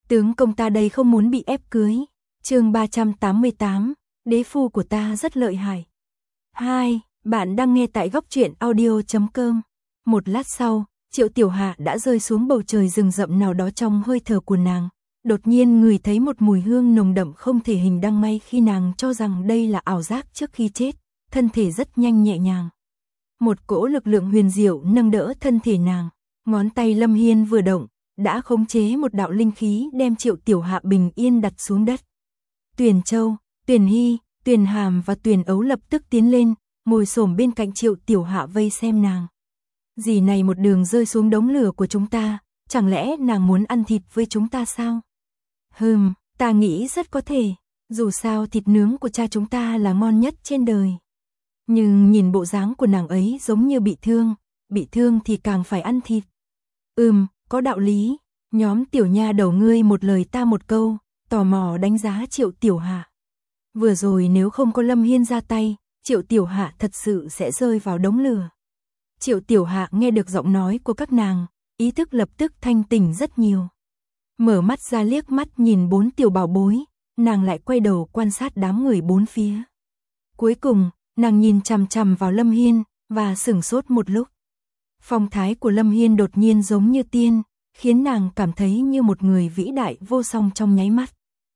Tướng công ta đây không muốn bị ép cưới. Chương 388, đế phu của ta rất lợi hại. 2. Bạn đang nghe tại góc truyện audio.com. Một lát sau, Triệu Tiểu Hạ đã rơi xuống bầu trời rừng rậm nào đó trong hơi thở của nàng. Đột nhiên ngửi thấy một mùi hương nồng đậm không thể hình đăng may khi nàng cho rằng đây là ảo giác trước khi chết, thân thể rất nhanh nhẹ nhàng. Một cỗ lực lượng huyền diệu nâng đỡ thân thể nàng, ngón tay Lâm Hiên vừa động, đã khống chế một đạo linh khí đem Triệu Tiểu Hạ bình yên đặt xuống đất. Tuyền Châu, Tuyền Hy, Tuyền Hàm và Tuyền Ấu lập tức tiến lên, ngồi xổm bên cạnh Triệu Tiểu Hạ vây xem nàng. Dì này một đường rơi xuống đống lửa của chúng ta, chẳng lẽ nàng muốn ăn thịt với chúng ta sao? Ta nghĩ rất có thể, dù sao thịt nướng của cha chúng ta là ngon nhất trên đời. Nhưng nhìn bộ dáng của nàng ấy giống như bị thương thì càng phải ăn thịt. Có đạo lý, nhóm tiểu nha đầu ngươi một lời ta một câu, tò mò đánh giá Triệu Tiểu Hạ. Vừa rồi nếu không có Lâm Hiên ra tay, Triệu Tiểu Hạ thật sự sẽ rơi vào đống lửa. Triệu Tiểu Hạ nghe được giọng nói của các nàng, ý thức lập tức thanh tỉnh rất nhiều. Mở mắt ra liếc mắt nhìn 4 tiểu bảo bối, nàng lại quay đầu quan sát đám người bốn phía. Cuối cùng, nàng nhìn chằm chằm vào Lâm Hiên, và sửng sốt một lúc. Phong thái của Lâm Hiên đột nhiên giống như tiên, khiến nàng cảm thấy như một người vĩ đại vô song trong nháy mắt.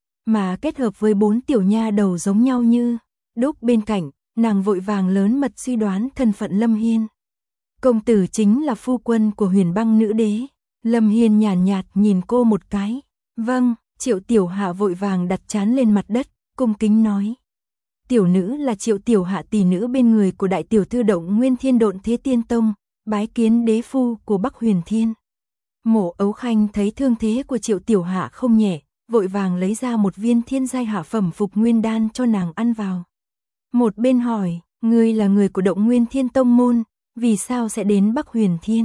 Mà kết hợp với 4 tiểu nha đầu giống nhau như đúc bên cạnh, nàng vội vàng lớn mật suy đoán thân phận Lâm Hiên. Công tử chính là phu quân của Huyền Băng nữ đế. Lâm Hiên nhàn nhạt nhìn cô một cái. Vâng, Triệu Tiểu Hạ vội vàng đặt trán lên mặt đất, cung kính nói. Tiểu nữ là Triệu Tiểu Hạ tỷ nữ bên người của đại tiểu thư Động Nguyên Thiên Độn Thế Tiên Tông, bái kiến đế phu của Bắc Huyền Thiên. Mộ Ấu Khanh thấy thương thế của Triệu Tiểu Hạ không nhẹ, vội vàng lấy ra một viên thiên giai hạ phẩm phục nguyên đan cho nàng ăn vào. Một bên hỏi, ngươi là người của Động Nguyên Thiên Tông môn, vì sao sẽ đến Bắc Huyền Thiên?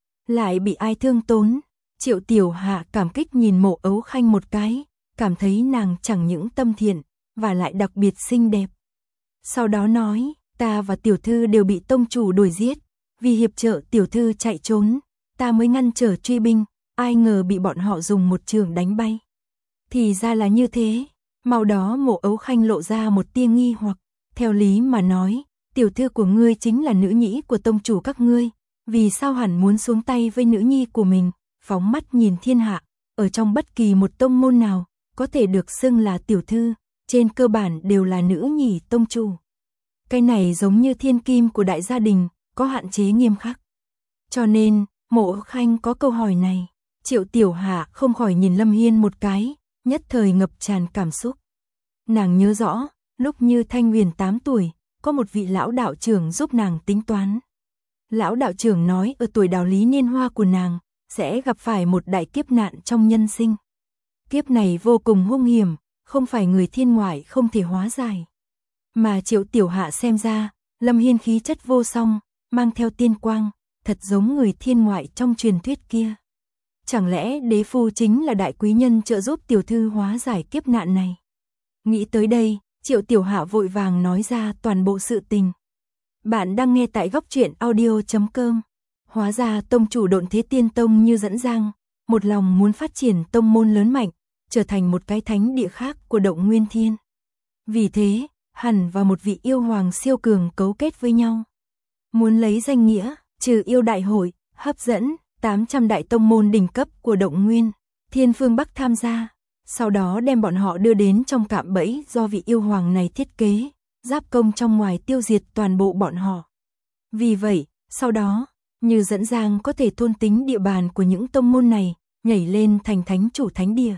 Lại bị ai thương tốn? Triệu Tiểu Hạ cảm kích nhìn Mộ Ấu Khanh một cái, cảm thấy nàng chẳng những tâm thiện, và lại đặc biệt xinh đẹp. Sau đó nói, ta và tiểu thư đều bị tông chủ đuổi giết, vì hiệp trợ tiểu thư chạy trốn, ta mới ngăn trở truy binh, ai ngờ bị bọn họ dùng một chưởng đánh bay. Thì ra là như thế, mau đó Mộ Ấu Khanh lộ ra một tia nghi hoặc, theo lý mà nói, tiểu thư của ngươi chính là nữ nhĩ của tông chủ các ngươi, vì sao hẳn muốn xuống tay với nữ nhi của mình? Phóng mắt nhìn thiên hạ, ở trong bất kỳ một tông môn nào, có thể được xưng là tiểu thư, trên cơ bản đều là nữ nhì tông chủ. Cái này giống như thiên kim của đại gia đình, có hạn chế nghiêm khắc. Cho nên, Mộ Khanh có câu hỏi này, Triệu Tiểu Hạ không khỏi nhìn Lâm Hiên một cái, nhất thời ngập tràn cảm xúc. Nàng nhớ rõ, lúc Như Thanh Huyền 8 tuổi, có một vị lão đạo trưởng giúp nàng tính toán. Lão đạo trưởng nói ở tuổi đào lý niên hoa của nàng, sẽ gặp phải một đại kiếp nạn trong nhân sinh. Kiếp này vô cùng hung hiểm, không phải người thiên ngoại không thể hóa giải. Mà Triệu Tiểu Hạ xem ra, Lâm Hiên khí chất vô song, mang theo tiên quang, thật giống người thiên ngoại trong truyền thuyết kia. Chẳng lẽ đế phu chính là đại quý nhân trợ giúp tiểu thư hóa giải kiếp nạn này? Nghĩ tới đây, Triệu Tiểu Hạ vội vàng nói ra toàn bộ sự tình. Bạn đang nghe tại góc truyện audio.com. Hóa ra tông chủ Độn Thế Tiên Tông Như Dẫn Giang, một lòng muốn phát triển tông môn lớn mạnh, trở thành một cái thánh địa khác của Động Nguyên Thiên. Vì thế, hẳn và một vị yêu hoàng siêu cường cấu kết với nhau. Muốn lấy danh nghĩa, trừ yêu đại hội, hấp dẫn 800 đại tông môn đỉnh cấp của Động Nguyên Thiên phương Bắc tham gia, sau đó đem bọn họ đưa đến trong cạm bẫy do vị yêu hoàng này thiết kế, giáp công trong ngoài tiêu diệt toàn bộ bọn họ. Vì vậy, sau đó, Như Dẫn Giang có thể thôn tính địa bàn của những tông môn này, nhảy lên thành thánh chủ thánh địa.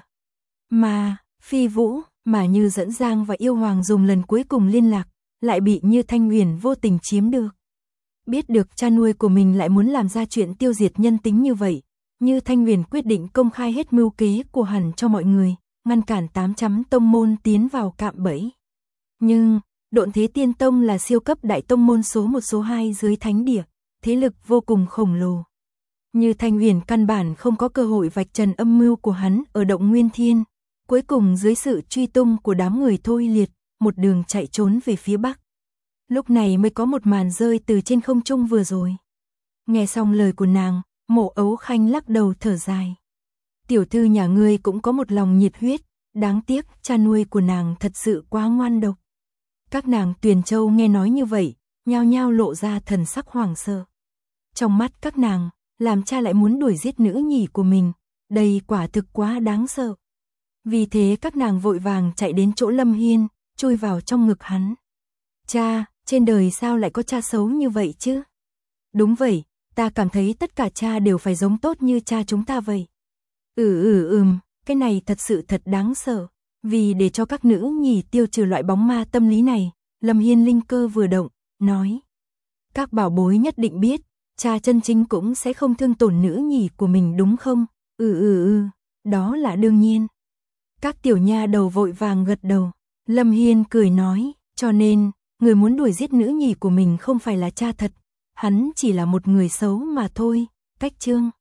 Mà, Phi Vũ, mà Như Dẫn Giang và yêu hoàng dùng lần cuối cùng liên lạc, lại bị Như Thanh Huyền vô tình chiếm được. Biết được cha nuôi của mình lại muốn làm ra chuyện tiêu diệt nhân tính như vậy, Như Thanh Huyền quyết định công khai hết mưu kế của hắn cho mọi người, ngăn cản 800 tông môn tiến vào cạm bẫy. Nhưng, Độn Thế Tiên Tông là siêu cấp đại tông môn số 1 số 2 dưới thánh địa, thế lực vô cùng khổng lồ. Như Thanh Huyền căn bản không có cơ hội vạch trần âm mưu của hắn ở Động Nguyên Thiên, cuối cùng dưới sự truy tung của đám người Thôi Liệt, một đường chạy trốn về phía Bắc. Lúc này mới có một màn rơi từ trên không trung vừa rồi. Nghe xong lời của nàng, Mộ Ấu Khanh lắc đầu thở dài. Tiểu thư nhà ngươi cũng có một lòng nhiệt huyết, đáng tiếc cha nuôi của nàng thật sự quá ngoan độc. Các nàng Tuyền Châu nghe nói như vậy, nhao nhao lộ ra thần sắc hoảng sợ. Trong mắt các nàng, làm cha lại muốn đuổi giết nữ nhi của mình, đây quả thực quá đáng sợ. Vì thế các nàng vội vàng chạy đến chỗ Lâm Hiên, chui vào trong ngực hắn. Cha, trên đời sao lại có cha xấu như vậy chứ? Đúng vậy, ta cảm thấy tất cả cha đều phải giống tốt như cha chúng ta vậy. Cái này thật sự thật đáng sợ. Vì để cho các nữ nhi tiêu trừ loại bóng ma tâm lý này, Lâm Hiên linh cơ vừa động, nói. Các bảo bối nhất định biết, cha chân chính cũng sẽ không thương tổn nữ nhi của mình đúng không? Đó là đương nhiên. Các tiểu nha đầu vội vàng gật đầu. Lâm Hiên cười nói, cho nên, người muốn đuổi giết nữ nhi của mình không phải là cha thật, hắn chỉ là một người xấu mà thôi. Cách chương